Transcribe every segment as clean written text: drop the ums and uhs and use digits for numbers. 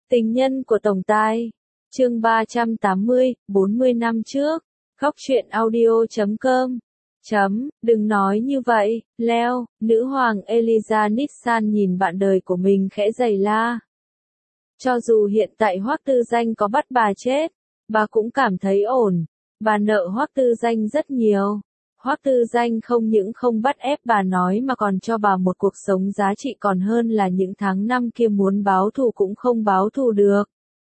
Tình nhân của Tổng Tài. Chương 380, 40 năm trước. Góc truyện audio.com. Đừng nói như vậy, Leo. Nữ hoàng Eliza Nixon nhìn bạn đời của mình khẽ giày la. Cho dù hiện tại Hoắc Tư Danh có bắt bà chết, bà cũng cảm thấy ổn. Bà nợ Hoắc Tư Danh rất nhiều. Hoắc Tư Danh không những không bắt ép bà nói mà còn cho bà một cuộc sống giá trị còn hơn là những tháng năm kia muốn báo thù cũng không báo thù được.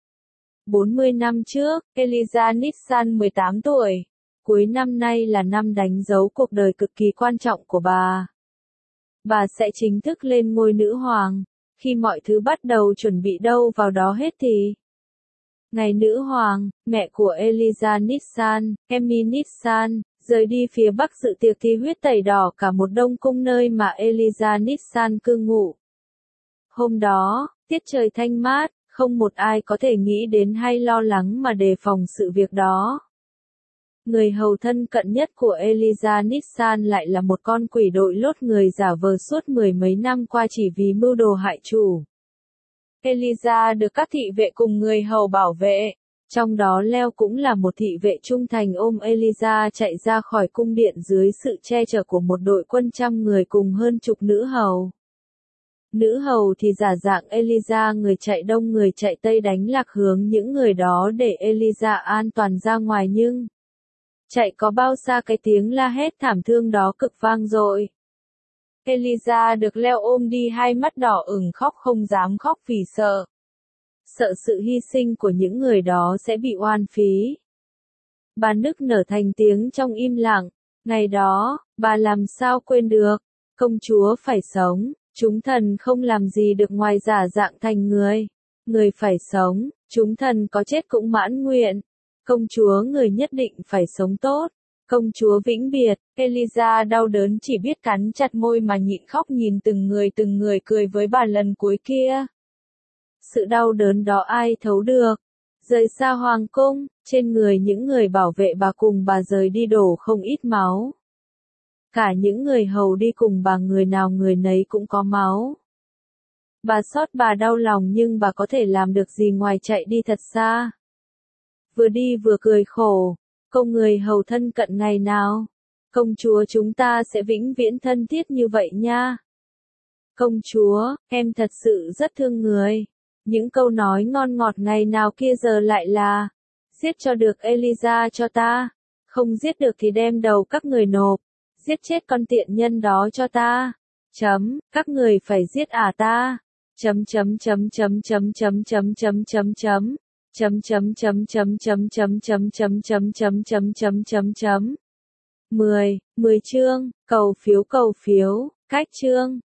40 năm trước, Eliza Nixon 18 tuổi. Cuối năm nay là năm đánh dấu cuộc đời cực kỳ quan trọng của bà. Bà sẽ chính thức lên ngôi nữ hoàng. Khi mọi thứ bắt đầu chuẩn bị đâu vào đó hết thì ngày nữ hoàng, mẹ của Eliza Nixon, Emmy Nixon, rời đi phía bắc dự tiệc thi huyết tẩy đỏ cả một đông cung nơi mà Eliza Nixon cư ngụ. Hôm đó, tiết trời thanh mát, không một ai có thể nghĩ đến hay lo lắng mà đề phòng sự việc đó. Người hầu thân cận nhất của Eliza Nixon lại là một con quỷ đội lốt người giả vờ suốt mười mấy năm qua chỉ vì mưu đồ hại chủ. Eliza được các thị vệ cùng người hầu bảo vệ, trong đó Leo cũng là một thị vệ trung thành ôm Eliza chạy ra khỏi cung điện dưới sự che chở của một đội quân trăm người cùng hơn chục nữ hầu. Nữ hầu thì giả dạng Eliza người chạy đông người chạy tây đánh lạc hướng những người đó để Eliza an toàn ra ngoài nhưng chạy có bao xa cái tiếng la hét thảm thương đó cực vang dội. Eliza được Leo ôm đi hai mắt đỏ ửng khóc không dám khóc vì sợ. Sợ sự hy sinh của những người đó sẽ bị oan phí. Bà nức nở thành tiếng trong im lặng. Ngày đó, bà làm sao quên được. Công chúa phải sống. Chúng thần không làm gì được ngoài giả dạng thành người. Người phải sống. Chúng thần có chết cũng mãn nguyện. Công chúa người nhất định phải sống tốt. Công chúa vĩnh biệt. Eliza đau đớn chỉ biết cắn chặt môi mà nhịn khóc nhìn từng người cười với bà lần cuối kia. Sự đau đớn đó ai thấu được. Rời xa hoàng cung, trên người những người bảo vệ bà cùng bà rời đi đổ không ít máu. Cả những người hầu đi cùng bà người nào người nấy cũng có máu. Bà xót bà đau lòng nhưng bà có thể làm được gì ngoài chạy đi thật xa. Vừa đi vừa cười khổ. Công người hầu thân cận ngày nào. Công chúa chúng ta sẽ vĩnh viễn thân thiết như vậy nha. Công chúa, em thật sự rất thương người. Những câu nói ngon ngọt ngày nào kia giờ lại là giết cho được Eliza cho ta. Không giết được thì đem đầu các người nộp. Giết chết con tiện nhân đó cho ta. Các người phải giết ta. Mười chương, cầu phiếu, cách chương.